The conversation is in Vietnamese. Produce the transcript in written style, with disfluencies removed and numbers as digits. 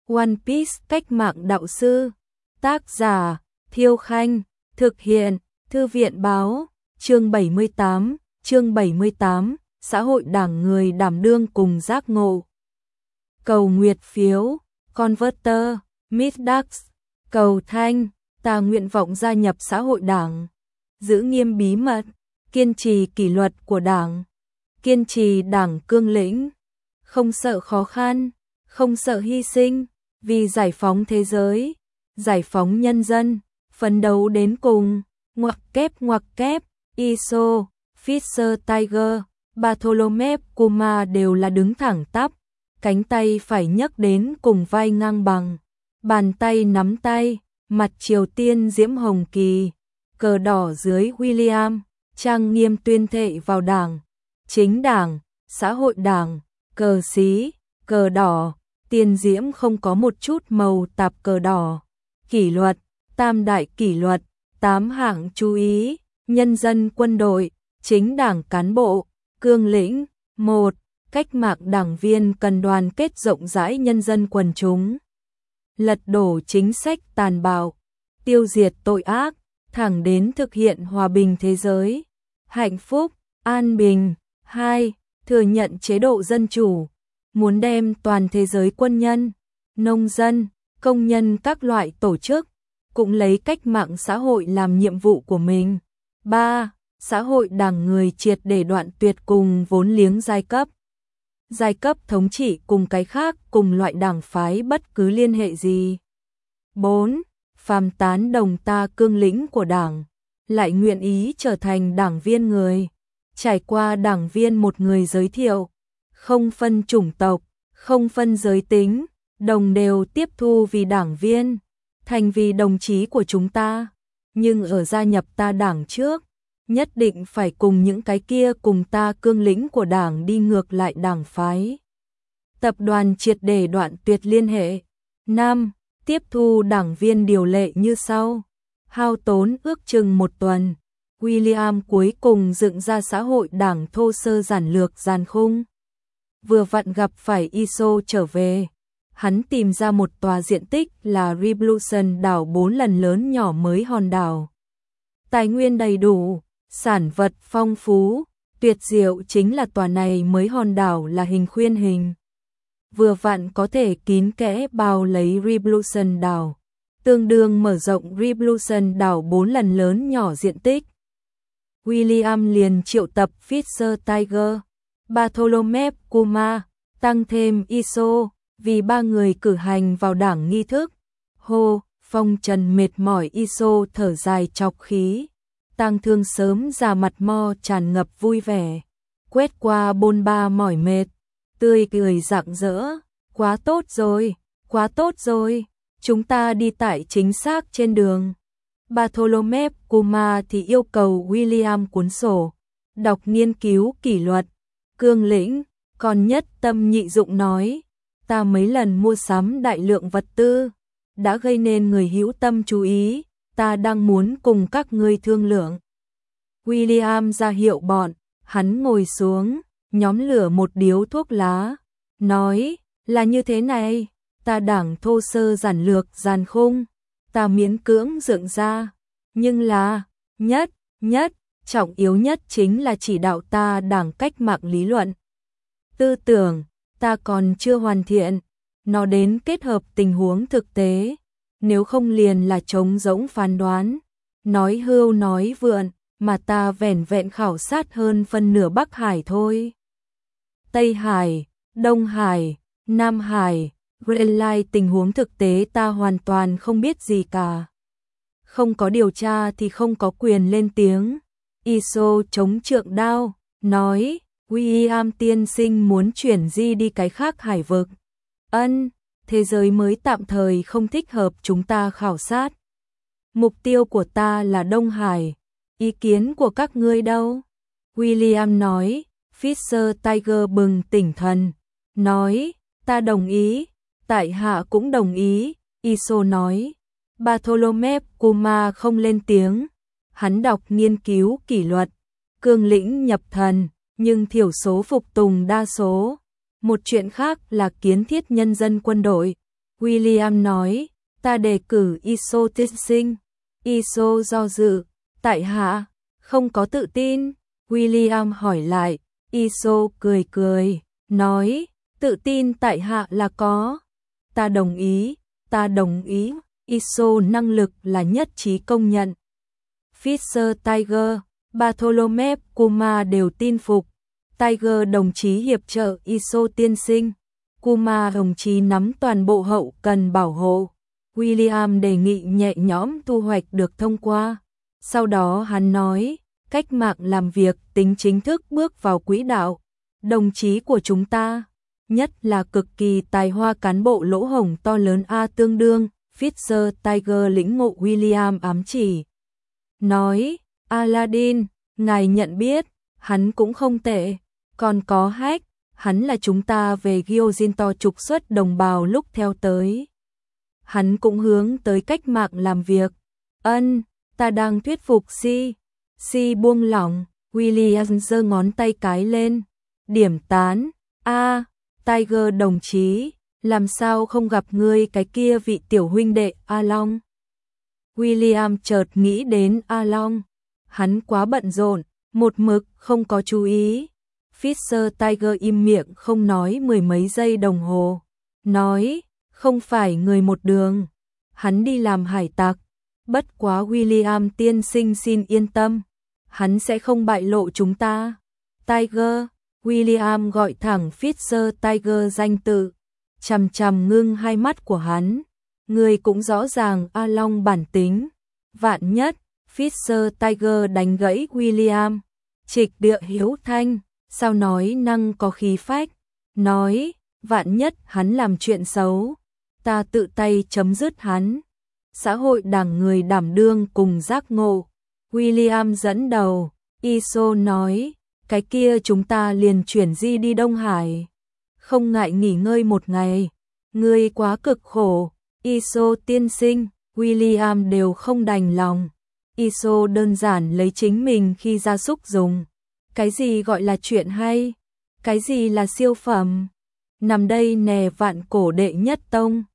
One Piece cách mạng đạo sư. Tác giả Thiêu Khanh. Thực hiện Thư viện Báo. Chương 78, xã hội đảng người đảm đương cùng giác ngộ. Cầu nguyệt phiếu, Converter, Midax, cầu thanh, ta nguyện vọng gia nhập xã hội đảng, giữ nghiêm bí mật, kiên trì kỷ luật của đảng, kiên trì đảng cương lĩnh, không sợ khó khăn, không sợ hy sinh, vì giải phóng thế giới, giải phóng nhân dân, phấn đấu đến cùng. Ngoặc kép, Iso, Fisher Tiger, Bartholomew Kuma đều là đứng thẳng tắp, cánh tay phải nhấc đến cùng vai ngang bằng, bàn tay nắm tay, mặt Triều Tiên diễm hồng kỳ, cờ đỏ dưới William, trang nghiêm tuyên thệ vào đảng, chính đảng, xã hội đảng, cờ xí, cờ đỏ, tiền diễm không có một chút màu tạp cờ đỏ, kỷ luật, tam đại kỷ luật, 8 hạng chú ý, nhân dân quân đội, chính đảng cán bộ, cương lĩnh. 1. Cách mạng đảng viên cần đoàn kết rộng rãi nhân dân quần chúng, lật đổ chính sách tàn bạo, tiêu diệt tội ác, thẳng đến thực hiện hòa bình thế giới, hạnh phúc, an bình. 2. Thừa nhận chế độ dân chủ, muốn đem toàn thế giới quân nhân, nông dân, công nhân các loại tổ chức, cũng lấy cách mạng xã hội làm nhiệm vụ của mình. 3. Xã hội đảng người triệt để đoạn tuyệt cùng vốn liếng giai cấp. Giai cấp thống trị cùng cái khác cùng loại đảng phái bất cứ liên hệ gì. 4. Phàm tán đồng ta cương lĩnh của đảng, lại nguyện ý trở thành đảng viên người. Trải qua đảng viên một người giới thiệu, không phân chủng tộc, không phân giới tính, đồng đều tiếp thu vì đảng viên, thành vì đồng chí của chúng ta. Nhưng ở gia nhập ta đảng trước, nhất định phải cùng những cái kia cùng ta cương lĩnh của đảng đi ngược lại đảng phái. Tập đoàn triệt để đoạn tuyệt liên hệ. 5. Tiếp thu đảng viên điều lệ như sau. Hao tốn ước chừng 1 tuần, William cuối cùng dựng ra xã hội đảng thô sơ giản lược giàn khung. Vừa vặn gặp phải Iso trở về, hắn tìm ra một tòa diện tích là Revolution đảo 4 lần lớn nhỏ mới hòn đảo. Tài nguyên đầy đủ, sản vật phong phú, tuyệt diệu chính là tòa này mới hòn đảo là hình khuyên hình. Vừa vặn có thể kín kẽ bao lấy Revolution đảo, tương đương mở rộng Revolution đảo 4 lần lớn nhỏ diện tích. William liền triệu tập Fisher Tiger, Bartholomew Kuma, tăng thêm Iso, vì 3 người cử hành vào đảng nghi thức. Hô, phong trần mệt mỏi Iso thở dài chọc khí. Tang Thương sớm ra mặt mo tràn ngập vui vẻ, quét qua bôn ba mỏi mệt, tươi cười rạng rỡ. Quá tốt rồi, chúng ta đi tại chính xác trên đường. Bartholomew Kuma thì yêu cầu William cuốn sổ, đọc nghiên cứu kỷ luật, cương lĩnh, còn nhất tâm nhị dụng nói, ta mấy lần mua sắm đại lượng vật tư, đã gây nên người hữu tâm chú ý, ta đang muốn cùng các ngươi thương lượng. William ra hiệu bọn, hắn ngồi xuống, nhóm lửa một điếu thuốc lá, nói, là như thế này, ta đảng thô sơ giản lược giàn khung, ta miễn cưỡng dựng ra, nhưng là, nhất, trọng yếu nhất chính là chỉ đạo ta đảng cách mạng lý luận. Tư tưởng, ta còn chưa hoàn thiện, nó đến kết hợp tình huống thực tế, nếu không liền là trống rỗng phán đoán, nói hưu nói vượn, mà ta vẻn vẹn khảo sát hơn phân nửa Bắc Hải thôi. Tây Hải, Đông Hải, Nam Hải, Greenland tình huống thực tế ta hoàn toàn không biết gì cả. Không có điều tra thì không có quyền lên tiếng. Iso chống trượng đao, nói, William tiên sinh muốn chuyển di đi cái khác hải vực. Thế giới mới tạm thời không thích hợp chúng ta khảo sát. Mục tiêu của ta là Đông Hải, ý kiến của các ngươi đâu? William nói. Fisher Tiger bừng tỉnh thần, nói, ta đồng ý, tại hạ cũng đồng ý. Iso nói. Bartholomew Kuma không lên tiếng, hắn đọc nghiên cứu kỷ luật, cương lĩnh nhập thần, nhưng thiểu số phục tùng đa số. Một chuyện khác là kiến thiết nhân dân quân đội. William nói, ta đề cử Iso tiên sinh. Iso do dự, tại hạ, không có tự tin. William hỏi lại, Iso cười cười, nói, tự tin tại hạ là có. Ta đồng ý, ta đồng ý. Iso năng lực là nhất trí công nhận. Fisher Tiger, Bartholomew Kuma đều tin phục. Tiger đồng chí hiệp trợ Iso tiên sinh. Kuma đồng chí nắm toàn bộ hậu cần bảo hộ. William đề nghị nhẹ nhõm thu hoạch được thông qua. Sau đó hắn nói, cách mạng làm việc tính chính thức bước vào quỹ đạo. Đồng chí của chúng ta, nhất là cực kỳ tài hoa cán bộ lỗ hổng to lớn A tương đương. Fisher Tiger lĩnh ngộ William ám chỉ. Nói, Aladdin, ngài nhận biết, hắn cũng không tệ. Còn có Hack, hắn là chúng ta về Gyojinto trục xuất đồng bào lúc theo tới. Hắn cũng hướng tới cách mạng làm việc. Ta đang thuyết phục Si. Si buông lỏng, William giơ ngón tay cái lên. Điểm tán, Tiger đồng chí, làm sao không gặp ngươi cái kia vị tiểu huynh đệ A Long. William chợt nghĩ đến A Long. Hắn quá bận rộn, một mực không có chú ý. Fisher Tiger im miệng không nói mười mấy giây đồng hồ. Nói, không phải người một đường. Hắn đi làm hải tặc. Bất quá William tiên sinh xin yên tâm. Hắn sẽ không bại lộ chúng ta. Tiger, William gọi thẳng Fisher Tiger danh tự. Chằm chằm ngưng hai mắt của hắn. Người cũng rõ ràng A Long bản tính. Vạn nhất, Fisher Tiger đánh gãy William. Trịch địa hiếu thanh, sao nói năng có khí phách. Nói, vạn nhất hắn làm chuyện xấu. Ta tự tay chấm dứt hắn. Xã hội đảng người đảm đương cùng giác ngộ. William dẫn đầu. Iso nói, cái kia chúng ta liền chuyển di đi Đông Hải. Không ngại nghỉ ngơi một ngày. Ngươi quá cực khổ. Iso tiên sinh, William đều không đành lòng. Iso đơn giản lấy chính mình khi gia súc dùng. Cái gì gọi là chuyện hay? Cái gì là siêu phẩm? Nằm đây nè vạn cổ đệ nhất tông.